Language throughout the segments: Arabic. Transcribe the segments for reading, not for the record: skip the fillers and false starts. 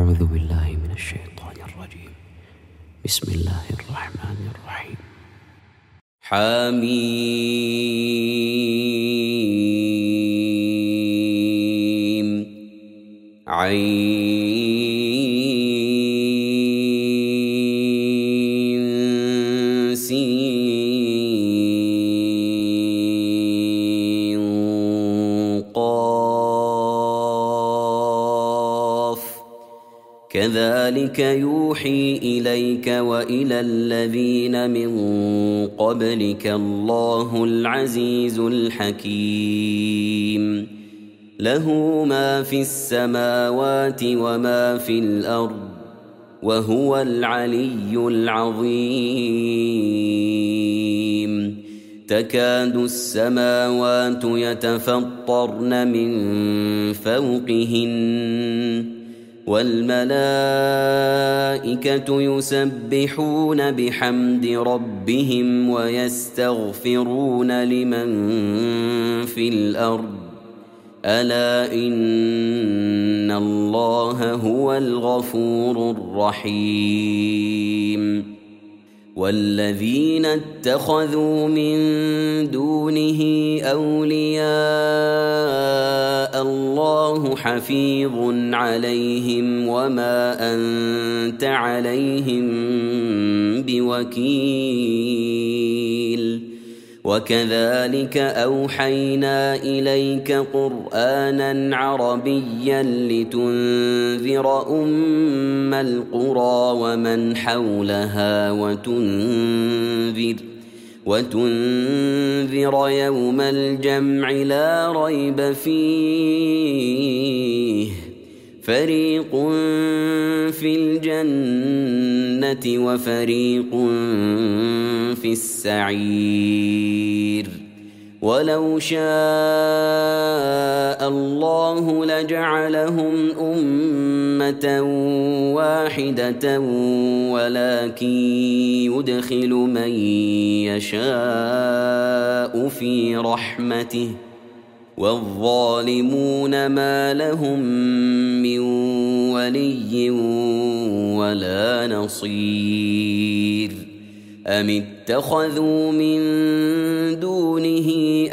أعوذ بالله من الشيطان الرجيم. بسم الله الرحمن الرحيم. حميم عين سين قاف كذلك يوحي إليك وإلى الذين من قبلك الله العزيز الحكيم له ما في السماوات وما في الأرض وهو العلي العظيم تكاد السماوات يتفطرن من فوقهن والملائكة يسبحون بحمد ربهم ويستغفرون لمن في الأرض ألا إن الله هو الغفور الرحيم والذين اتخذوا من دونه أولياء الله حفيظ عليهم وما أنت عليهم بوكيل وكذلك أوحينا إليك قرآنا عربيا لتنذر أم القرى ومن حولها وتنذر يوم الجمع لا ريب فيه فريق في الجنة وفريق في السعير ولو شاء الله لجعلهم أمة واحدة ولكن يدخل من يشاء في رحمته والظالمون ما لهم من ولي ولا نصير أم اتخذوا من دونه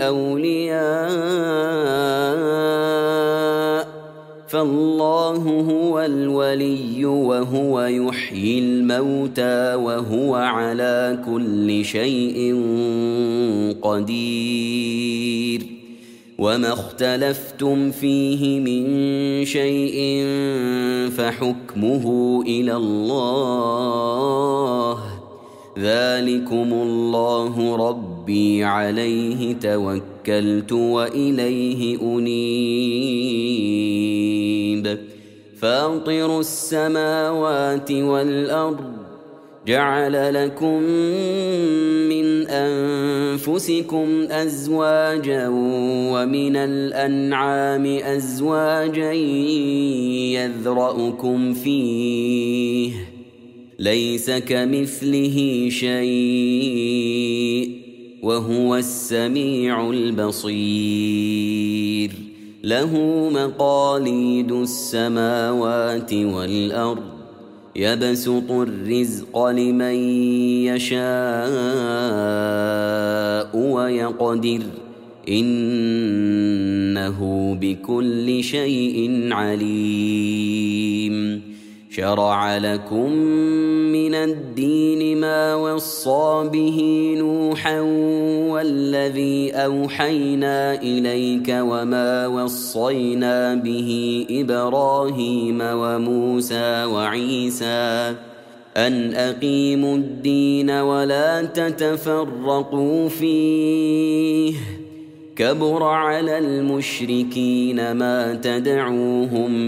أولياء فالله هو الولي وهو يحيي الموتى وهو على كل شيء قدير وما اختلفتم فيه من شيء فحكمه إلى الله ذلكم الله ربي عليه توكلت وإليه أنيب فاطر السماوات والأرض جعل لكم من أنفسكم أزواجا ومن الأنعام أزواجا يذرأكم فيه ليس كمثله شيء وهو السميع البصير له مقاليد السماوات والأرض يبسط الرزق لمن يشاء ويقدر إنه بكل شيء عليم شرع لكم من الدين ما وصى به نوحا والذي أوحينا إليك وما وصينا به إبراهيم وموسى وعيسى أن أقيموا الدين ولا تتفرقوا فيه كبر على المشركين ما تدعوهم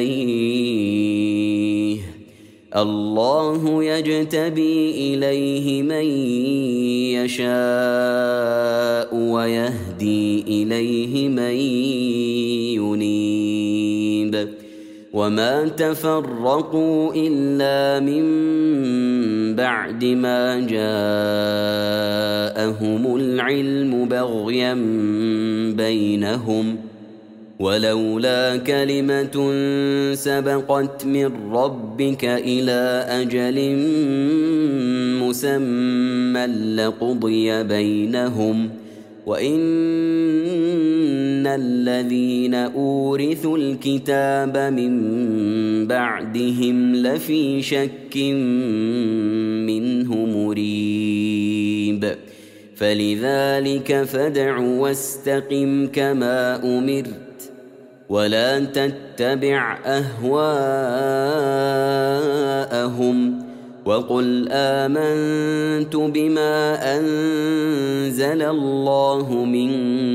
إليه الله يجتبي إليه من يشاء ويهدي إليه من ينيب وما تفرقوا إلا من بعد ما جاءهم العلم بغيا بينهم ولولا كلمة سبقت من ربك إلى أجل مسمى لقضي بينهم وإن الذين أورثوا الكتاب من بعدهم لفي شك منه مريب فلذلك فادع واستقم كما أمرت ولا تتبع أهواءهم وقل آمنت بما أنزل الله من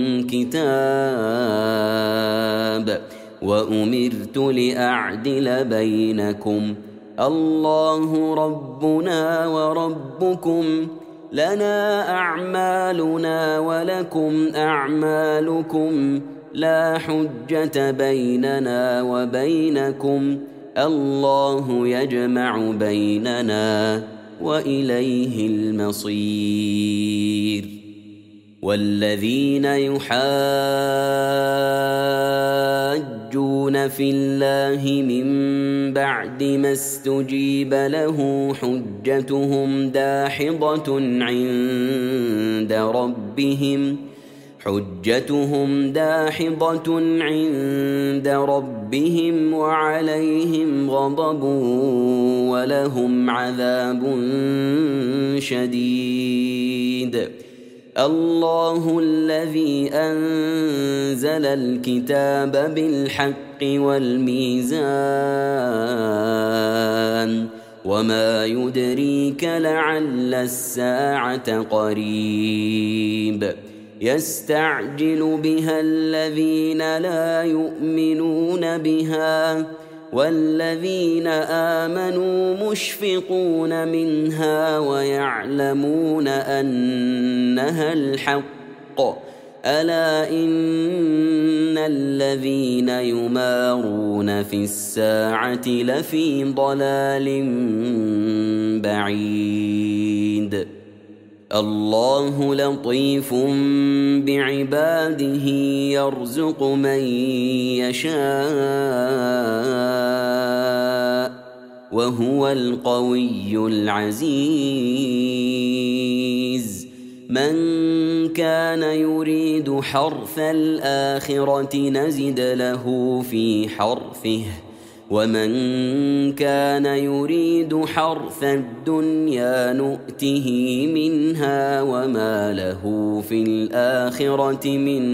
كتاب وأمرت لأعدل بينكم الله ربنا وربكم لنا أعمالنا ولكم أعمالكم لا حجة بيننا وبينكم الله يجمع بيننا وإليه المصير والذين يحاجون في الله من بعد ما استجيب له حجتهم داحضة عند ربهم وعليهم غضب ولهم عذاب شديد الله الذي أنزل الكتاب بالحق والميزان وما يدريك لعل الساعة قريب يستعجل بها الذين لا يؤمنون بها والذين آمنوا مشفقون منها ويعلمون أنها الحق ألا إن الذين يمارون في الساعة لفي ضلال بعيد الله لطيف بعباده يرزق من يشاء وهو القوي العزيز من كان يريد حرث الآخرة نزد له في حرثه ومن كان يريد حرث الدنيا نؤته منها وما له في الآخرة من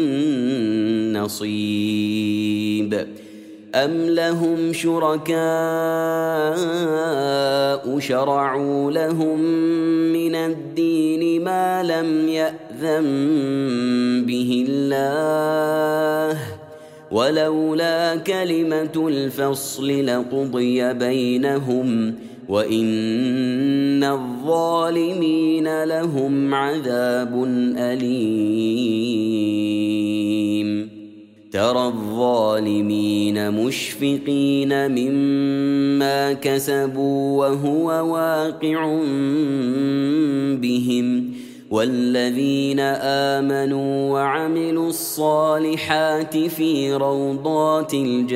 نصيب أم لهم شركاء شرعوا لهم من الدين ما لم يأذن به الله ولولا كلمة الفصل لقضي بينهم وإن الظالمين لهم عذاب أليم ترى الظالمين مشفقين مما كسبوا وهو واقع بهم والذين آمنوا وعملوا الصالحات في روضات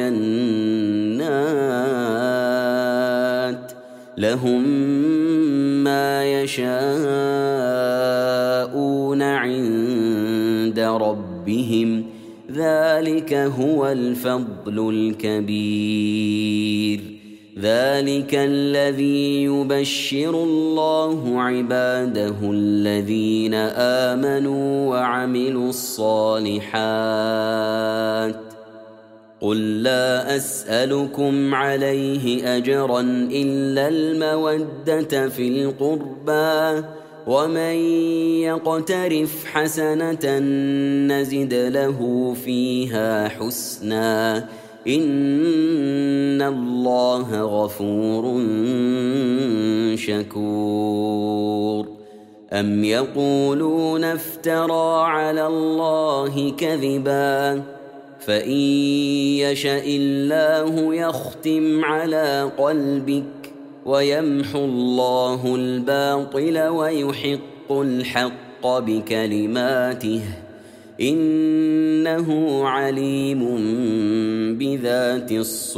الجنات لهم ما يشاءون عند ربهم ذلك هو الفضل الكبير ذلك الذي يبشر الله عباده الذين آمنوا وعملوا الصالحات قل لا أسألكم عليه أجرا إلا المودة في القربى ومن يقترف حسنة نزد له فيها حسنا إن الله غفور شكور أم يقولون افترى على الله كذبا فإن يشأ الله يختم على قلبك ويمحو الله الباطل ويحق الحق بكلماته إنه عليم بذات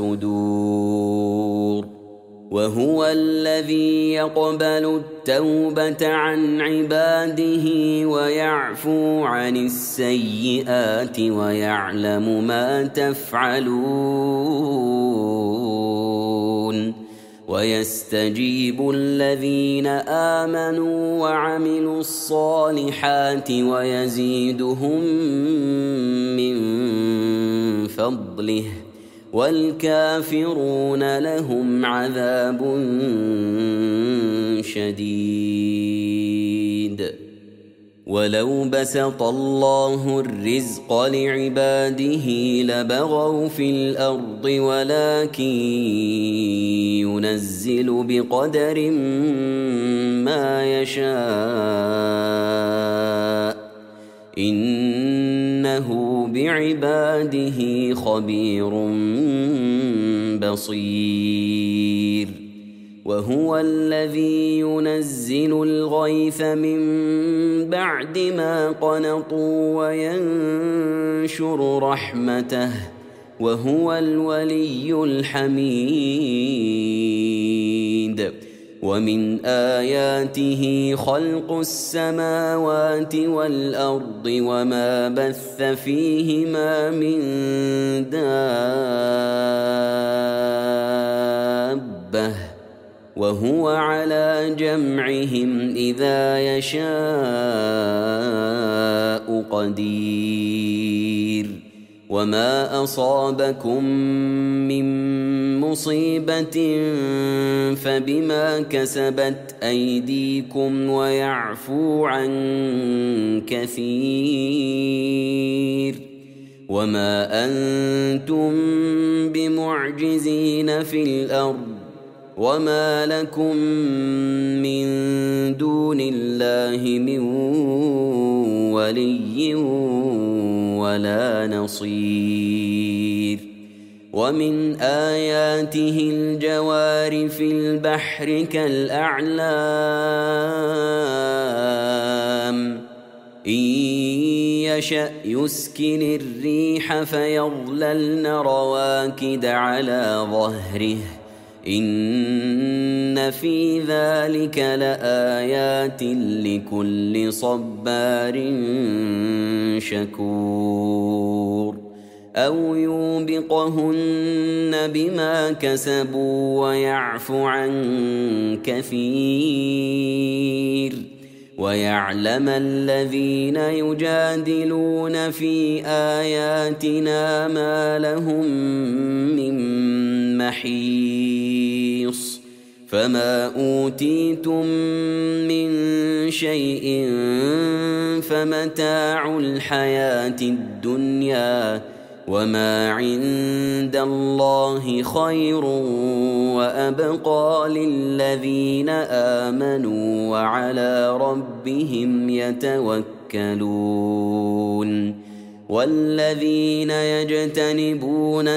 الصدور وهو الذي يقبل التوبة عن عباده ويعفو عن السيئات ويعلم ما تفعلون ويستجيب الذين آمنوا وعملوا الصالحات ويزيدهم من فضله والكافرون لهم عذاب شديد ولو بسط الله الرزق لعباده لبغوا في الأرض ولكن ينزل بقدر ما يشاء إنه بعباده خبير بصير وهو الذي ينزل الغيث من بعد ما قنطوا وينشر رحمته وهو الولي الحميد ومن آياته خلق السماوات والأرض وما بث فيهما من دابة وهو على جمعهم إذا يشاء قدير وما أصابكم من مصيبة فبما كسبت أيديكم ويعفو عن كثير وما أنتم بمعجزين في الأرض وما لكم من دون الله من ولي ولا نصير ومن آياته الجوار في البحر كالأعلام إن يشأ يسكن الريح فيظللن رواكد على ظهره إن في ذلك لآيات لكل صبار شكور أو يوبقهن بما كسبوا ويعفو عن كثير ويعلم الذين يجادلون في آياتنا ما لهم من محيص فما أوتيتم من شيء فمتاع الحياة الدنيا وما عند الله خير وأبقى للذين آمنوا وعلى ربهم يتوكلون والذين يجتنبون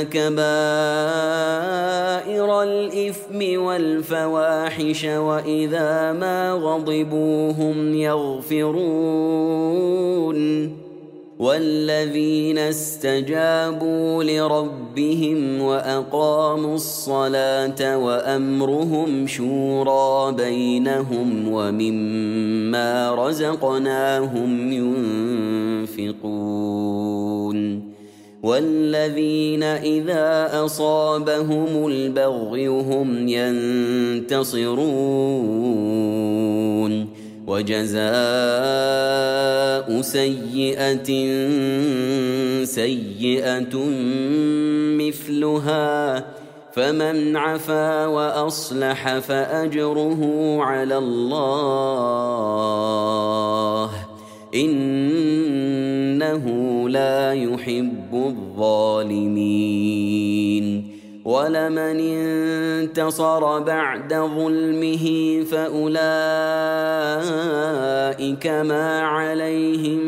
كبائر الإثم والفواحش وإذا ما غضبوا هم يغفرون والذين استجابوا لربهم وأقاموا الصلاة وأمرهم شورى بينهم ومما رزقناهم ينفقون والذين إذا أصابهم البغي هم ينتصرون وجزاء سيئة سيئة مثلها فمن عفا وأصلح فأجره على الله إنه لا يحب الظالمين ولمن انتصر بعد ظلمه فأولئك ما عليهم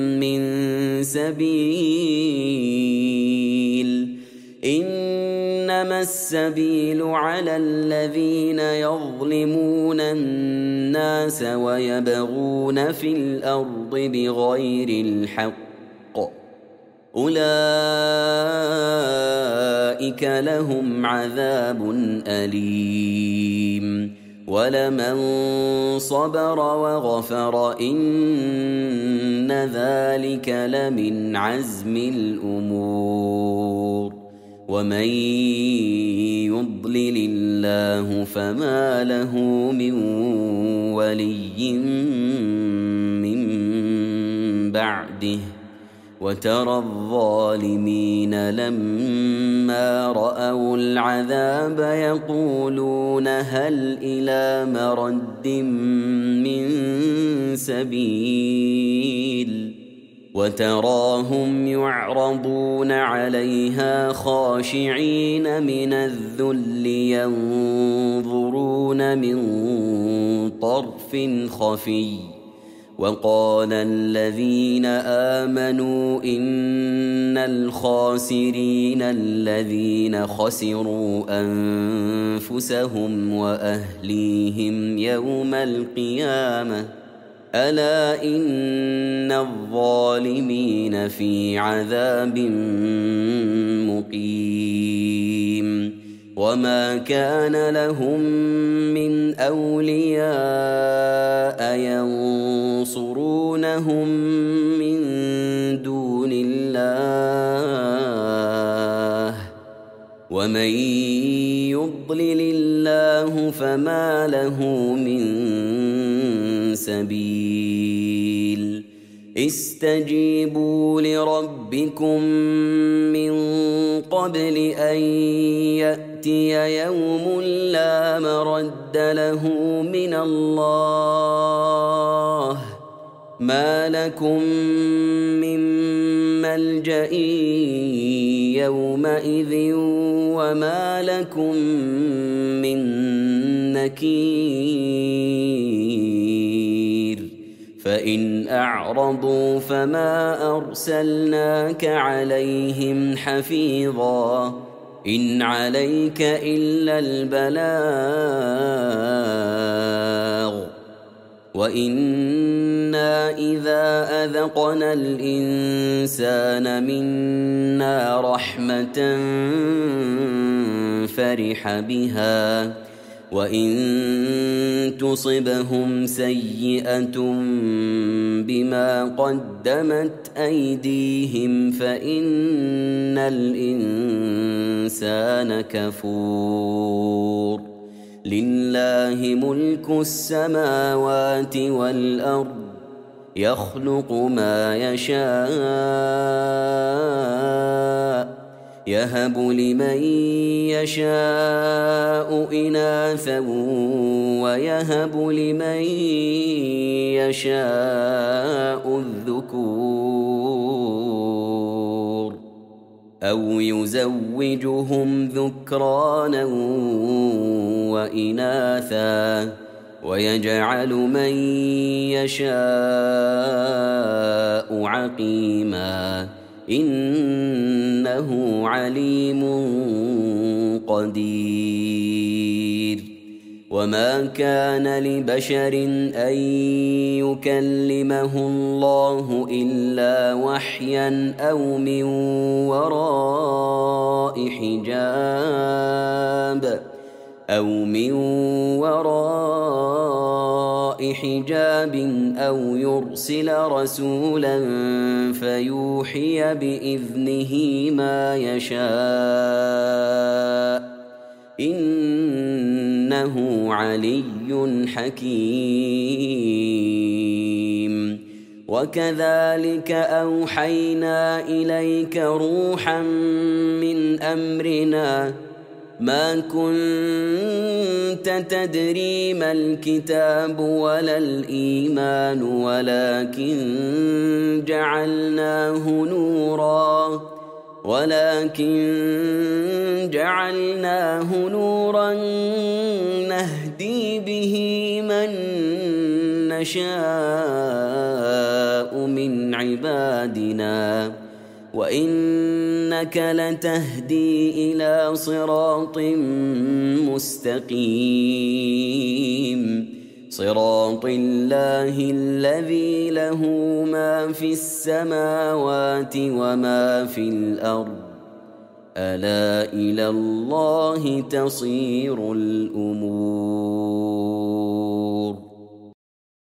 من سبيل إنما السبيل على الذين يظلمون الناس ويبغون في الأرض بغير الحق أولئك لهم عذاب أليم ولمن صبر وغفر إن ذلك لمن عزم الأمور ومن يضلل الله فما له من ولي من بعده وترى الظالمين لما رأوا العذاب يقولون هل إلى مرد من سبيل وتراهم يعرضون عليها خاشعين من الذل ينظرون من طرف خفي وقال الذين آمنوا إن الخاسرين الذين خسروا أنفسهم وأهليهم يوم القيامة ألا إن الظالمين في عذاب مقيم وما كان لهم من أولياء ينصرونهم من دون الله ومن يضلل الله فما له من سبيل استجيبوا لربكم من قبل أن يأتي يوم لا مرد له من الله ما لكم من ملجأ يومئذ وما لكم من نكير فإن أعرضوا فما أرسلناك عليهم حفيظا إن عليك إلا البلاغ وإنا إذا أذقنا الإنسان منا رحمة فرح بها وإن تصبهم سيئة بما قدمت أيديهم فإن الإنسان كفور لله ملك السماوات والأرض يخلق ما يشاء يهب لمن يشاء إناثا ويهب لمن يشاء الذكور أو يزوجهم ذكرانا وإناثا ويجعل من يشاء عقيما إنه عليم قدير وما كان لبشر أن يكلمه الله إلا وحيا أو من وراء حجاب أو يرسل رسولا فيوحي بإذنه ما يشاء إنه علي حكيم وكذلك أوحينا إليك روحا من أمرنا ما كنت تدري ما الكتاب ولا الإيمان ولكن جعلناه نورا نهدي به من نشاء من عبادنا وإنك لتهدي إلى صراط مستقيم صراط الله الذي له ما في السماوات وما في الأرض ألا إلى الله تصير الأمور